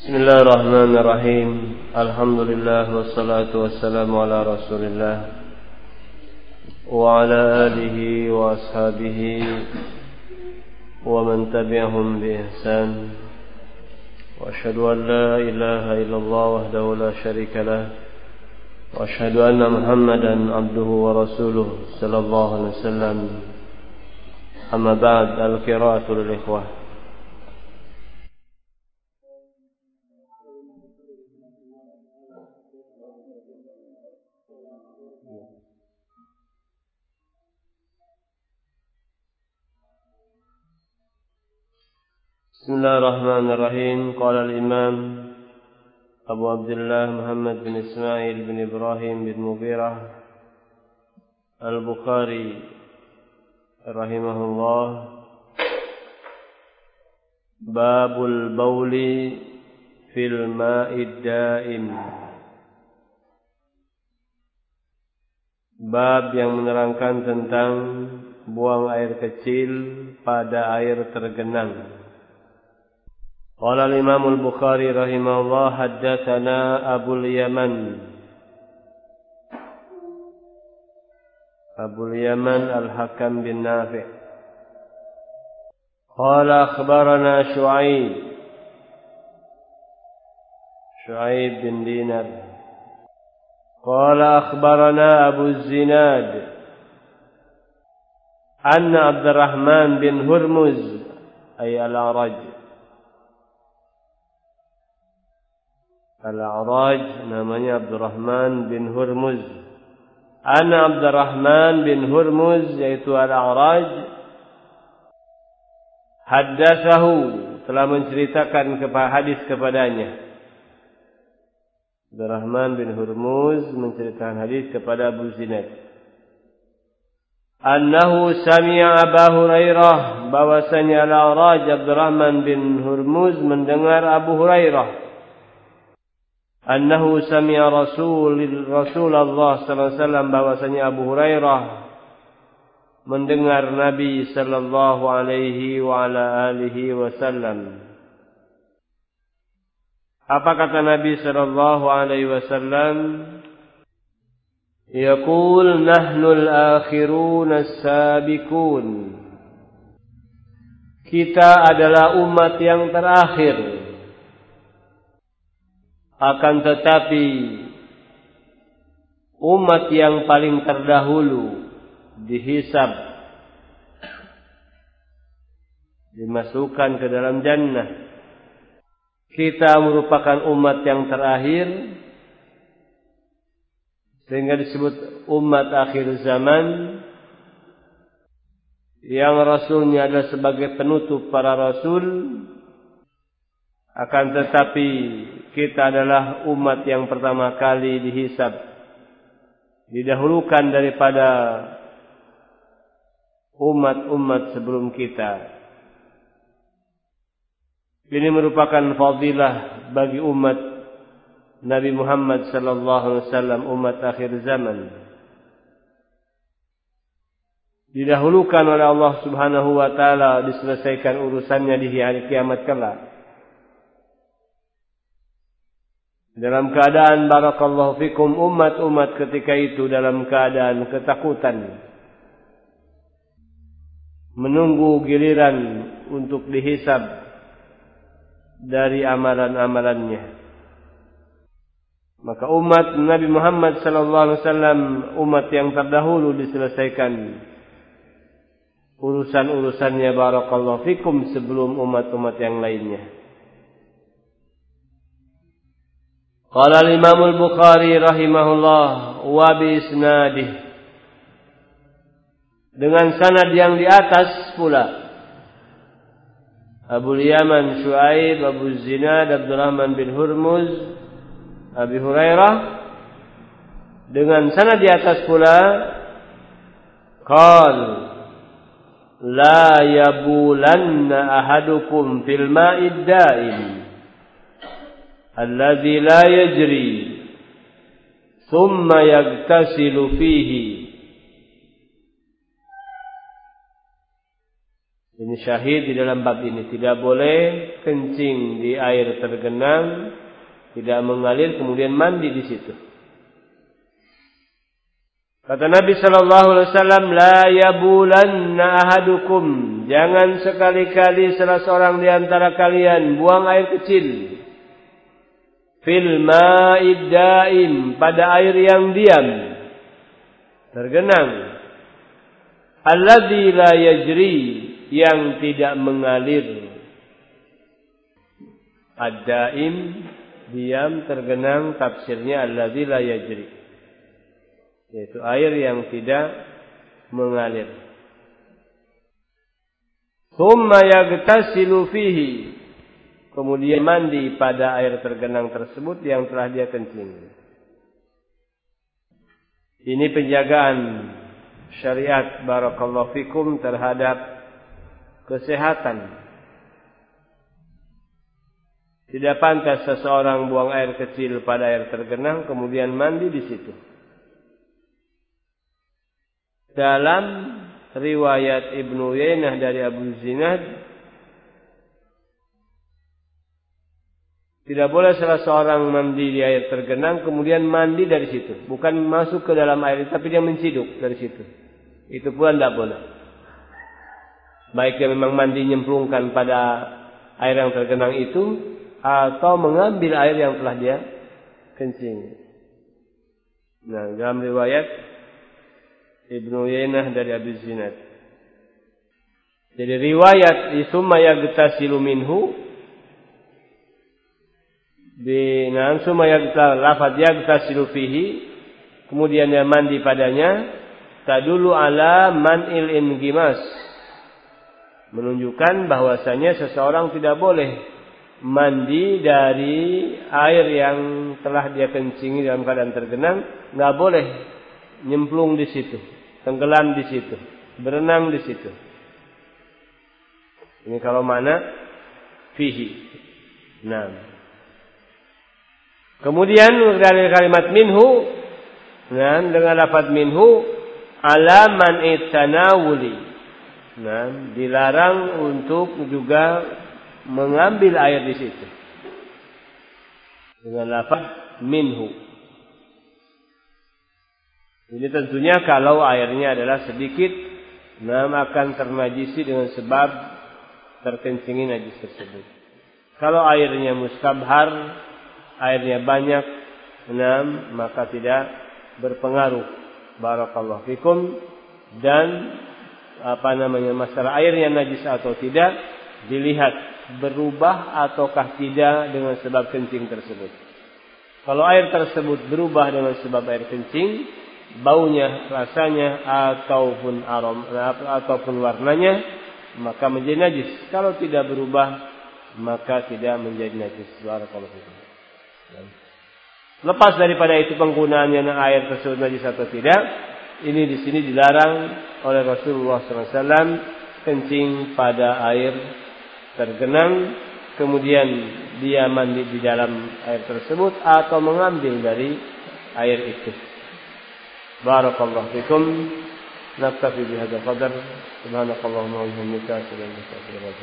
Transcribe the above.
Bismillahirrahmanirrahim. Alhamdulillah wassalatu wassalamu ala Rasulillah wa ala alihi wa ashabihi wa man tabi'ahum bi ihsan. Wa asyhadu an la ilaha illallah wahdahu la syarika lah wa asyhadu anna Muhammadan abduhu wa rasuluh sallallahu alaihi wasallam. Amma ba'd, al-qira'atu lil ikhwah. Bismillahirrahmanirrahim. Qala al-Imam Abu Abdullah Muhammad bin Ismail bin Ibrahim bin Mughirah Al-Bukhari rahimahullah, Babul Bauli fil Ma'id Daim. Bab yang menerangkan tentang buang air kecil pada air tergenang. Qala al-Imam al-Bukhari rahimahullah, haddatsana Abul Yaman al-Hakam bin Nafi'. Qala akhbarana Shu'aib bin Dinar. Qala akhbarana Abu Zinad anna Abdurrahman bin Hurmuz ay al-A'raj. Al-A'raj namanya Abdurrahman bin Hurmuz. Ana Abdurrahman bin Hurmuz, yaitu Al-A'raj, haddatsahu, telah menceritakan hadis kepadanya. Abdurrahman bin Hurmuz menceritakan hadis kepada Abu Zinad. Annahu sami'a Abu Hurairah, bahwasanya Al-A'raj Abdurrahman bin Hurmuz mendengar Abu Hurairah. Annahu sami'a Rasulullah sallallahu alaihi wasallam, bahwasanya Abu Hurairah mendengar Nabi sallallahu alaihi wa ala alihi wasallam. Apa kata Nabi sallallahu alaihi wasallam? Yaqul nahnu al-akhirun as-sabiqun. Kita adalah umat yang terakhir. Akan tetapi umat yang paling terdahulu dihisab, dimasukkan ke dalam jannah. Kita merupakan umat yang terakhir, sehingga disebut umat akhir zaman, yang rasulnya adalah sebagai penutup para rasul. Akan tetapi kita adalah umat yang pertama kali dihisab, didahulukan daripada umat-umat sebelum kita. Ini merupakan fadilah bagi umat Nabi Muhammad sallallahu alaihi wasallam, umat akhir zaman. Didahulukan oleh Allah Subhanahu wa taala, diselesaikan urusannya di hari kiamat kelak. Dalam keadaan barakallahu fikum, umat-umat ketika itu dalam keadaan ketakutan, menunggu giliran untuk dihisab dari amalan-amalannya. Maka umat Nabi Muhammad sallallahu alaihi wasallam, umat yang terdahulu, diselesaikan urusan-urusannya barakallahu fikum sebelum umat-umat yang lainnya. Qala al-Imam al-Bukhari rahimahullah wa bi isnadih, dengan sanad yang di atas pula. Abu Yaman Shu'aib, Abu Zinad Abdurrahman bin Hurmuz, Abi Hurairah, dengan sanad di atas pula. Qal la yabulanna ahadukum fil ma'id daim alladhi la yajri thumma yagtasilu fihi Ini syahid di dalam bab ini. Tidak boleh kencing di air tergenang, tidak mengalir kemudian mandi di situ. Kata Nabi sallallahu alaihi wasallam, la yabulanna ahadukum, jangan sekali-kali salah seorang di antara kalian buang air kecil fil ma'id daim, pada air yang diam, tergenang, alladzi la yajri, yang tidak mengalir. Ad-daim, diam, tergenang, tafsirnya alladzi la yajri, yaitu air yang tidak mengalir. Tsumma yagtasilu fihi, kemudian mandi pada air tergenang tersebut yang telah dia kencing. Ini penjagaan syariat barakallahu fikum terhadap kesehatan. Tidak pantas seseorang buang air kecil pada air tergenang kemudian mandi di situ. Dalam riwayat Ibnu Uyainah dari Abu Zinad, tidak boleh salah seorang mandi di air tergenang kemudian mandi dari situ. Bukan masuk ke dalam air, tapi dia menciduk dari situ. Itu pula tidak boleh. Baik dia memang mandi nyemplungkan pada air yang tergenang itu, atau mengambil air yang telah dia kencing. Nah, dalam riwayat Ibnu Uyainah dari Abu Zinad. Jadi riwayat summa yagtasilu minhu, binaan summa yagtasilu fihi, kemudian dia mandi padanya, tadulu ala man'il ingimas, menunjukkan bahwasanya seseorang tidak boleh mandi dari air yang telah dia kencingi dalam keadaan tergenang, enggak boleh nyemplung di situ, tenggelam di situ, berenang di situ. Ini kalau mana fihi. Nah. Kemudian dari kalimat minhu, nah, dengan lafaz minhu, ala man itanawuli. Nah, dilarang untuk juga mengambil air di situ. Dengan lafaz minhu. Ini tentunya kalau airnya adalah sedikit, nah, akan ternajisi dengan sebab terkencingi najis tersebut. Kalau airnya mustabhar, airnya banyak, nah, maka tidak berpengaruh. Barakallahu fikum. Dan masalah airnya najis atau tidak dilihat berubah ataukah tidak dengan sebab kencing tersebut. Kalau air tersebut berubah dengan sebab air kencing, baunya, rasanya ataupun ataupun warnanya, maka menjadi najis. Kalau tidak berubah, maka tidak menjadi najis. Barakallahu fikum. Lepas daripada itu penggunaannya air tersebut najis atau tidak, ini di sini dilarang oleh Rasulullah SAW kencing pada air tergenang, kemudian dia mandi di dalam air tersebut atau mengambil dari air itu. Barakallahu fikum. Naktafi bihadzal qadar. Subhanakallahumma wa bihamdika, asyhadu an la ilaha illa anta,